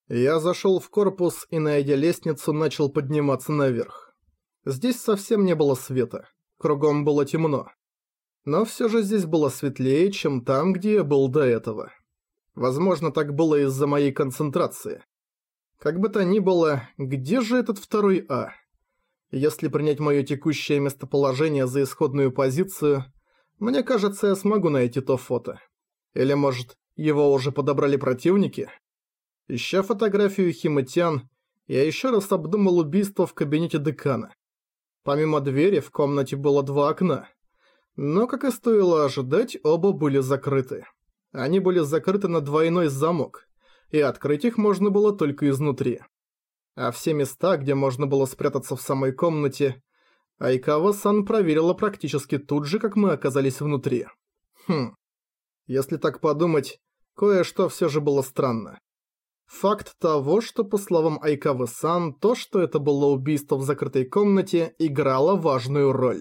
Я зашел в корпус и, найдя лестницу, начал подниматься наверх. Здесь совсем не было света, кругом было темно. Но все же здесь было светлее, чем там, где я был до этого. Возможно, так было из-за моей концентрации. Как бы то ни было, где же этот второй А? Если принять мое текущее местоположение за исходную позицию, мне кажется, я смогу найти то фото. Или, может, его уже подобрали противники? Ища фотографию Химатян, я еще раз обдумал убийство в кабинете декана. Помимо двери в комнате было 2 окна. Но, как и стоило ожидать, оба были закрыты. Они были закрыты на двойной замок, и открыть их можно было только изнутри. А все места, где можно было спрятаться в самой комнате, Айкава-сан проверила практически тут же, как мы оказались внутри. Если так подумать, кое-что все же было странно. Факт того, что, по словам Айкавы-сан, то, что это было убийство в закрытой комнате, играло важную роль.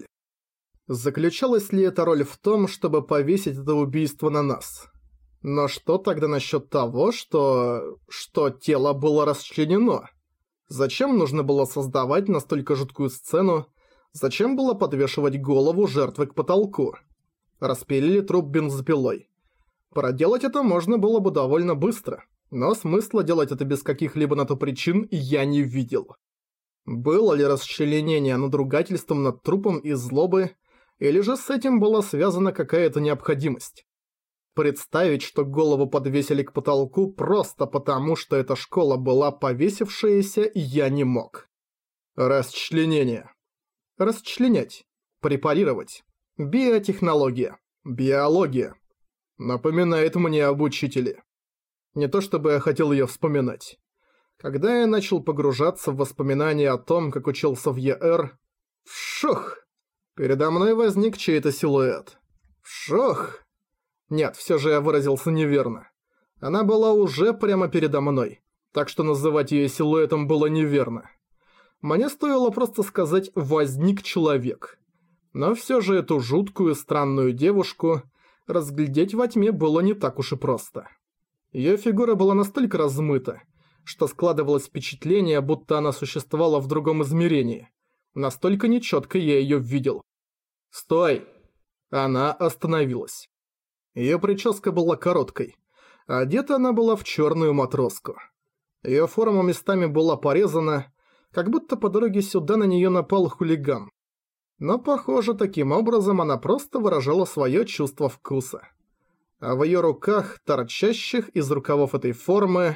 Заключалась ли эта роль в том, чтобы повесить это убийство на нас? Но что тогда насчет того, что тело было расчленено? Зачем нужно было создавать настолько жуткую сцену? Зачем было подвешивать голову жертвы к потолку? Распилили труп бензопилой. Проделать это можно было бы довольно быстро, но смысла делать это без каких-либо на то причин я не видел. Было ли расчленение надругательством над трупом из злобы, или же с этим была связана какая-то необходимость? Представить, что голову подвесили к потолку просто потому, что эта школа была повесившаяся, я не мог. Расчленение. Расчленять. Препарировать. Биотехнология. Биология. Напоминает мне об учителе. Не то чтобы я хотел ее вспоминать. Когда я начал погружаться в воспоминания о том, как учился в ЕР, вшух! Передо мной возник чей-то силуэт. Вшух! Нет, все же я выразился неверно. Она была уже прямо передо мной, так что называть ее силуэтом было неверно. Мне стоило просто сказать «возник человек». Но все же эту жуткую странную девушку разглядеть во тьме было не так уж и просто. Ее фигура была настолько размыта, что складывалось впечатление, будто она существовала в другом измерении. Настолько нечетко я ее видел. «Стой!» Она остановилась. Ее прическа была короткой. Одета она была в черную матроску. Ее форма местами была порезана, как будто по дороге сюда на нее напал хулиган. Но, похоже, таким образом она просто выражала свое чувство вкуса. А в ее руках, торчащих из рукавов этой формы...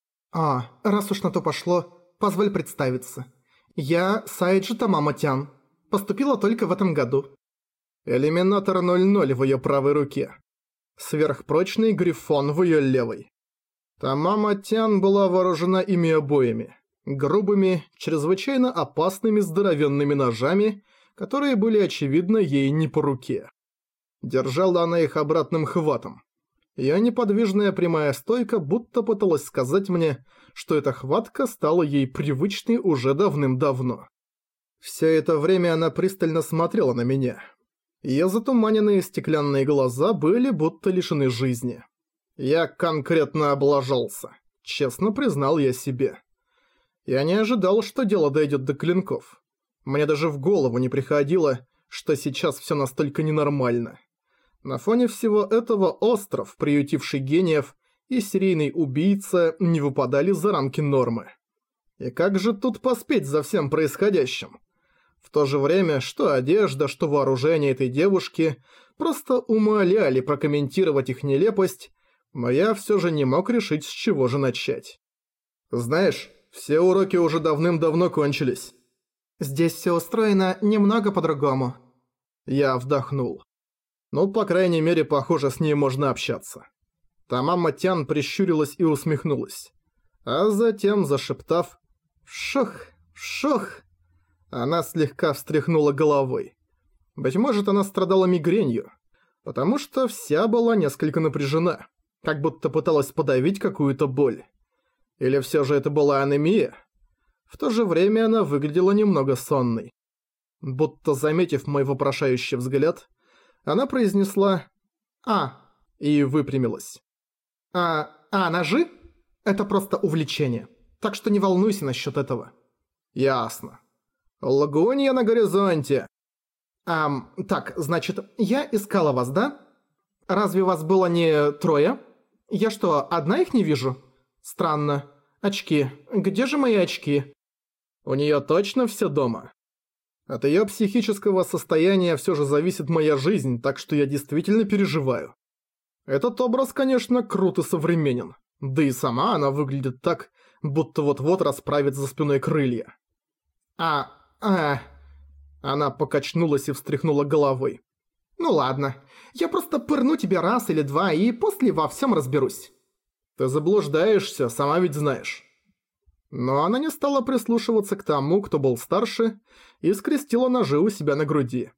раз уж на то пошло, позволь представиться. Я Сайджи Тамама-тян. Поступила только в этом году. Элиминатор 00 в ее правой руке. Сверхпрочный грифон в ее левой. Тамама-тян была вооружена ими обоими. Грубыми, чрезвычайно опасными здоровенными ножами, которые были, очевидно, ей не по руке. Держала она их обратным хватом. Ее неподвижная прямая стойка будто пыталась сказать мне, что эта хватка стала ей привычной уже давным-давно. Все это время она пристально смотрела на меня. Ее затуманенные стеклянные глаза были будто лишены жизни. Я конкретно облажался. Честно признал я себе. Я не ожидал, что дело дойдет до клинков. Мне даже в голову не приходило, что сейчас все настолько ненормально. На фоне всего этого остров, приютивший гениев, и серийный убийца не выпадали за рамки нормы. И как же тут поспеть за всем происходящим? В то же время, что одежда, что вооружение этой девушки просто умоляли прокомментировать их нелепость, но я все же не мог решить, с чего же начать. Знаешь, все уроки уже давным-давно кончились. Здесь все устроено немного по-другому. Я вдохнул. Ну, по крайней мере, похоже, с ней можно общаться. Тамама-тян прищурилась и усмехнулась. А затем, зашептав «Шох! Шох!», она слегка встряхнула головой. Быть может, она страдала мигренью, потому что вся была несколько напряжена, как будто пыталась подавить какую-то боль. Или все же это была анемия? В то же время она выглядела немного сонной. Будто заметив мой вопрошающий взгляд, она произнесла «А» и выпрямилась. «А ножи? Это просто увлечение. Так что не волнуйся насчет этого. Ясно. Лагунья на горизонте. Так, значит, я искала вас, да? Разве вас было не трое? Я что, одна их не вижу? Странно. Очки. Где же мои очки? У неё точно всё дома? От её психического состояния всё же зависит моя жизнь, так что я действительно переживаю. Этот образ, конечно, крут и современен. Да и сама она выглядит так, будто вот-вот расправит за спиной крылья. Она покачнулась и встряхнула головой. Ну ладно, я просто пырну тебе раз или два и после во всем разберусь. Ты заблуждаешься, сама ведь знаешь. Но она не стала прислушиваться к тому, кто был старше, и скрестила ножи у себя на груди.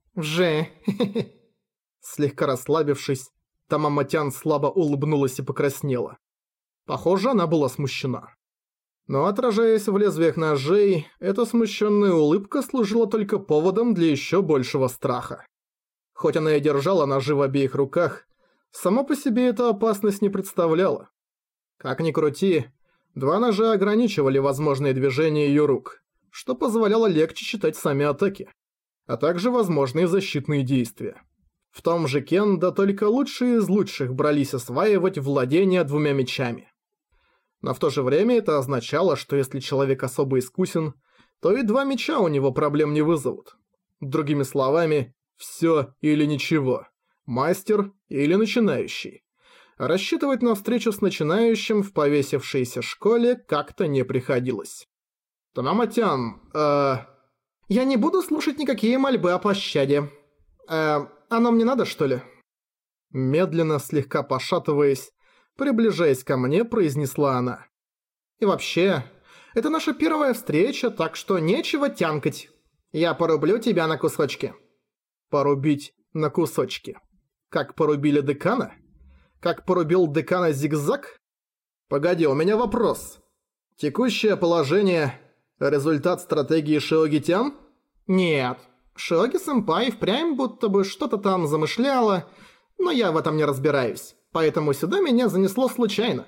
Слегка расслабившись, Тамаматян слабо улыбнулась и покраснела. Похоже, она была смущена. Но отражаясь в лезвиях ножей, эта смущенная улыбка служила только поводом для еще большего страха. Хоть она и держала ножи в обеих руках, само по себе эта опасность не представляла. Как ни крути, два ножа ограничивали возможные движения ее рук, что позволяло легче читать сами атаки, а также возможные защитные действия. В том же кендо только лучшие из лучших брались осваивать владение двумя мечами. Но в то же время это означало, что если человек особо искусен, то и два меча у него проблем не вызовут. Другими словами, всё или ничего, мастер или начинающий. Рассчитывать на встречу с начинающим в повесившейся школе как-то не приходилось. Тамаматян, Я не буду слушать никакие мольбы о пощаде. Оно мне надо, что ли? Медленно, слегка пошатываясь, приближаясь ко мне, произнесла она. И вообще, это наша первая встреча, так что нечего тянкать. Я порублю тебя на кусочки. Порубить на кусочки. Как порубили декана? Как порубил декана Зигзаг? Погоди, у меня вопрос. Текущее положение – результат стратегии Шиоги-тян? Нет. Шиоги-сэмпай впрямь будто бы что-то там замышляла, но я в этом не разбираюсь, поэтому сюда меня занесло случайно.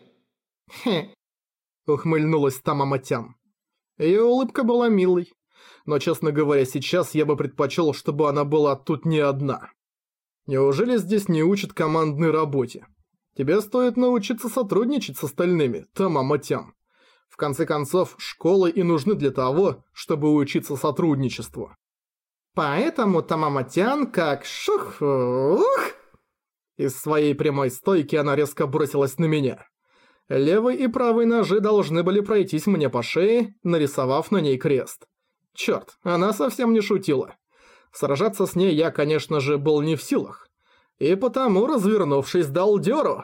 Ухмыльнулась Тамаматян. Её улыбка была милой, но, честно говоря, сейчас я бы предпочёл, чтобы она была тут не одна. Неужели здесь не учат командной работе? Тебе стоит научиться сотрудничать с остальными, Тамаматян. В конце концов, школы и нужны для того, чтобы учиться сотрудничеству. Поэтому Тамаматян как шух-ух. Из своей прямой стойки она резко бросилась на меня. Левый и правый ножи должны были пройтись мне по шее, нарисовав на ней крест. Чёрт, она совсем не шутила. Сражаться с ней я, конечно же, был не в силах. И потому, развернувшись, дал дёру.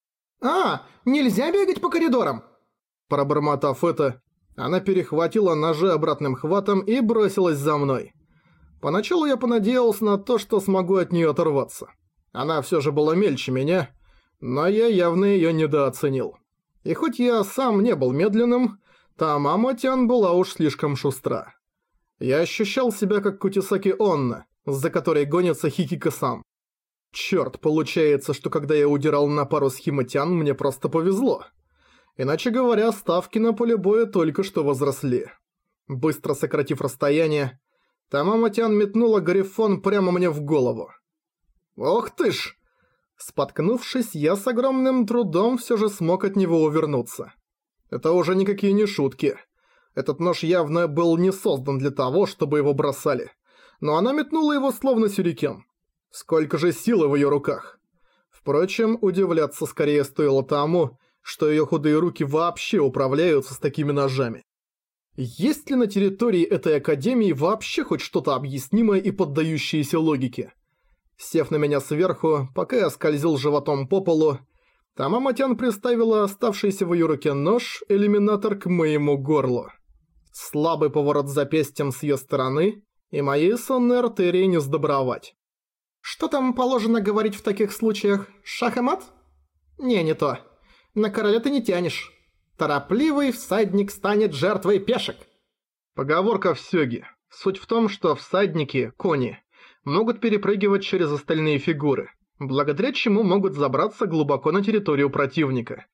Нельзя бегать по коридорам! Пробормотав это, она перехватила ножи обратным хватом и бросилась за мной. Поначалу я понадеялся на то, что смогу от неё оторваться. Она всё же была мельче меня, но я явно её недооценил. И хоть я сам не был медленным, Тамаматян была уж слишком шустра. Я ощущал себя как Кутисаки Онна, за которой гонится Хикико-сан. Чёрт, получается, что когда я удирал на пару с Химатян, мне просто повезло. Иначе говоря, ставки на поле боя только что возросли. Быстро сократив расстояние, Тамаматян метнула грифон прямо мне в голову. Ох ты ж! Споткнувшись, я с огромным трудом всё же смог от него увернуться. Это уже никакие не шутки. Этот нож явно был не создан для того, чтобы его бросали. Но она метнула его словно сюрикен. Сколько же силы в её руках. Впрочем, удивляться скорее стоило тому, что её худые руки вообще управляются с такими ножами. Есть ли на территории этой академии вообще хоть что-то объяснимое и поддающееся логике? Сев на меня сверху, пока я скользил животом по полу, Тамаматян приставила оставшийся в её руке нож-элиминатор к моему горлу. Слабый поворот запястьем с её стороны, и моей сонной артерии не сдобровать. Что там положено говорить в таких случаях? Шах и мат? Не то. На короля ты не тянешь. Торопливый всадник станет жертвой пешек. Поговорка в сёге. Суть в том, что всадники, кони, могут перепрыгивать через остальные фигуры, благодаря чему могут забраться глубоко на территорию противника.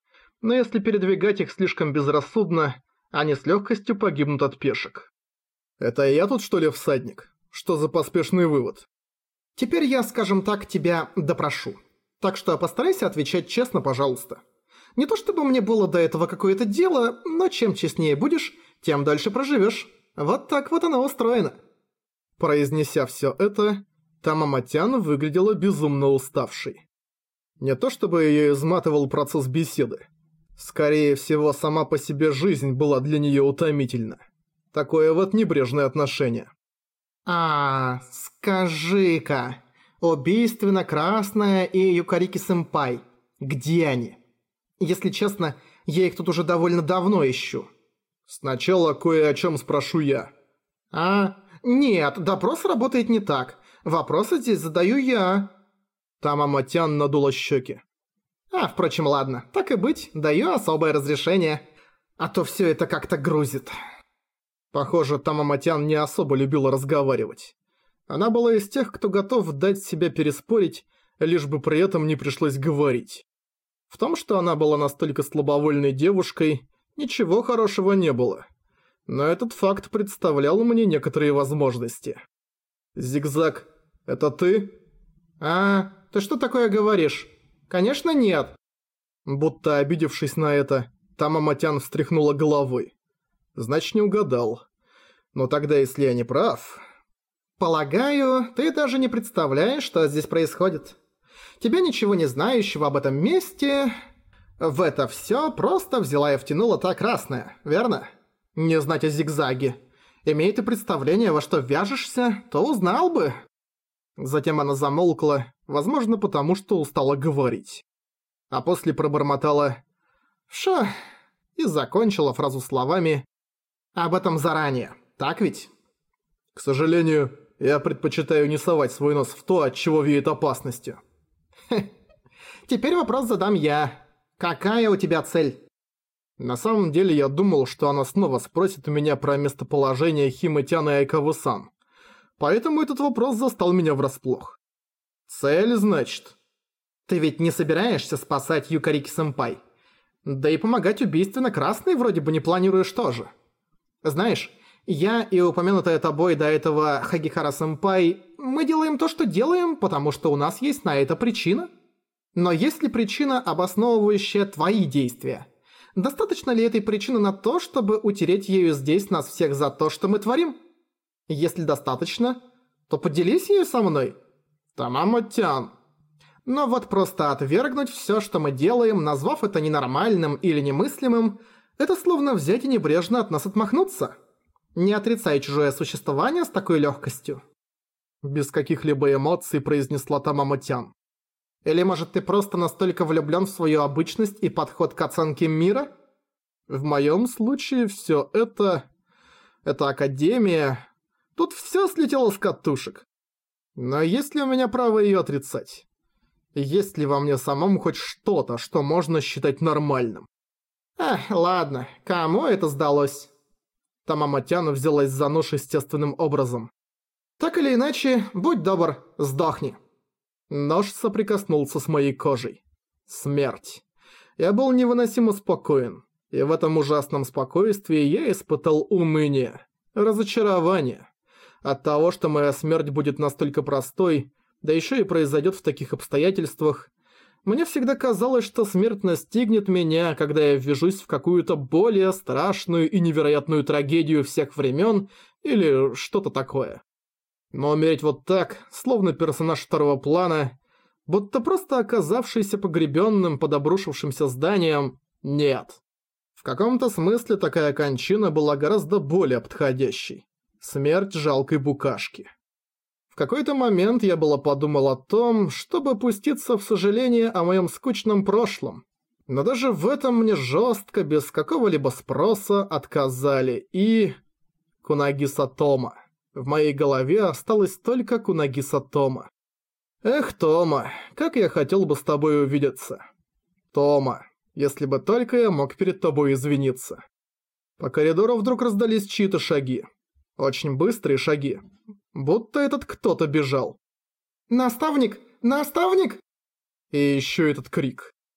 но если передвигать их слишком безрассудно, они с легкостью погибнут от пешек. Это я тут что ли всадник? Что за поспешный вывод? Теперь я, скажем так, тебя допрошу. Так что постарайся отвечать честно, пожалуйста. Не то чтобы мне было до этого какое-то дело, но чем честнее будешь, тем дольше проживешь. Вот так вот оно устроено. Произнеся все это, Тамаматян выглядела безумно уставшей. Не то чтобы ее изматывал процесс беседы. Скорее всего, сама по себе жизнь была для нее утомительна. Такое вот небрежное отношение. Скажи-ка, убийственно-красная и Юкарики-сэмпай, где они? Если честно, я их тут уже довольно давно ищу. Сначала кое о чем спрошу я. Нет, допрос работает не так. Вопросы здесь задаю я. Тамаматян надула щеки. Впрочем, ладно, так и быть, даю особое разрешение. А то все это как-то грузит. Похоже, Тамаматян не особо любила разговаривать. Она была из тех, кто готов дать себя переспорить, лишь бы при этом не пришлось говорить. В том, что она была настолько слабовольной девушкой, ничего хорошего не было. Но этот факт представлял мне некоторые возможности. «Зигзаг, это ты?» Ты что такое говоришь? Конечно нет. Будто обидевшись на это, Тамаматян встряхнула головой. Значит, не угадал. Но тогда, если я не прав... Полагаю, ты даже не представляешь, что здесь происходит. Тебя, ничего не знающего об этом месте... В это всё просто взяла и втянула та красная, верно? Не знать о зигзаге. Имея ты представление, во что вяжешься, то узнал бы. Затем она замолкла, возможно, потому что устала говорить. А после пробормотала «Ша» и закончила фразу словами «Об этом заранее, так ведь?» К сожалению, я предпочитаю не совать свой нос в то, от чего веет опасностью. Теперь вопрос задам я. Какая у тебя цель? На самом деле я думал, что она снова спросит у меня про местоположение Химатяна и Айкавы-сан. Поэтому этот вопрос застал меня врасплох. Цель, значит? Ты ведь не собираешься спасать Юкарики-сэмпай? Да и помогать убийственно-красной вроде бы не планируешь тоже. Знаешь, я и упомянутая тобой до этого Хагихара-сэмпай, мы делаем то, что делаем, потому что у нас есть на это причина. Но есть ли причина, обосновывающая твои действия? Достаточно ли этой причины на то, чтобы утереть ею здесь нас всех за то, что мы творим? Если достаточно, то поделись ею со мной. Тамаматян. Но вот просто отвергнуть всё, что мы делаем, назвав это ненормальным или немыслимым, это словно взять и небрежно от нас отмахнуться. Не отрицай чужое существование с такой лёгкостью. Без каких-либо эмоций произнесла Тамаматян. Или может ты просто настолько влюблён в свою обычность и подход к оценке мира? В моём случае всё это... Это академия... Тут всё слетело с катушек. Но есть ли у меня право её отрицать? Есть ли во мне самом хоть что-то, что можно считать нормальным? Ладно, кому это сдалось? Тамаматян взялась за нож естественным образом. Так или иначе, будь добр, сдохни. Нож соприкоснулся с моей кожей. Смерть. Я был невыносимо спокоен, и в этом ужасном спокойствии я испытал уныние, разочарование. От того, что моя смерть будет настолько простой, да еще и произойдет в таких обстоятельствах, мне всегда казалось, что смерть настигнет меня, когда я ввяжусь в какую-то более страшную и невероятную трагедию всех времен или что-то такое. Но умереть вот так, словно персонаж второго плана, будто просто оказавшийся погребенным под обрушившимся зданием, нет. В каком-то смысле такая кончина была гораздо более подходящей. Смерть жалкой букашки. В какой-то момент я было подумал о том, чтобы пуститься в сожаление о моем скучном прошлом. Но даже в этом мне жестко, без какого-либо спроса, отказали и... Кунагиса Тома. В моей голове осталось только Кунагиса Тома. Эх, Тома, как я хотел бы с тобой увидеться. Тома, если бы только я мог перед тобой извиниться. По коридору вдруг раздались чьи-то шаги. Очень быстрые шаги. Будто этот кто-то бежал. «Наставник! Наставник!» И еще этот крик.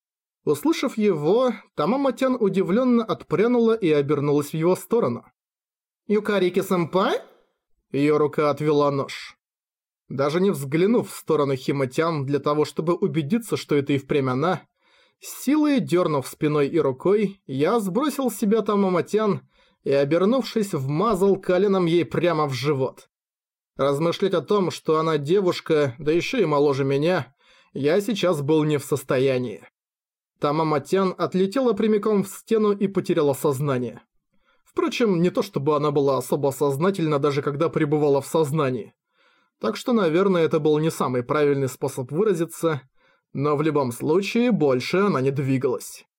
Услышав его, Тамаматян удивленно отпрянула и обернулась в его сторону. «Юкарики-сэмпай?» Её рука отвела нож. Даже не взглянув в сторону Химатян для того, чтобы убедиться, что это и впрямь она, силой дернув спиной и рукой, я сбросил с себя Тамаматян и, обернувшись, вмазал коленом ей прямо в живот. Размышлять о том, что она девушка, да еще и моложе меня, я сейчас был не в состоянии. Тамаматян отлетела прямиком в стену и потеряла сознание. Впрочем, не то чтобы она была особо сознательна, даже когда пребывала в сознании. Так что, наверное, это был не самый правильный способ выразиться, но в любом случае больше она не двигалась.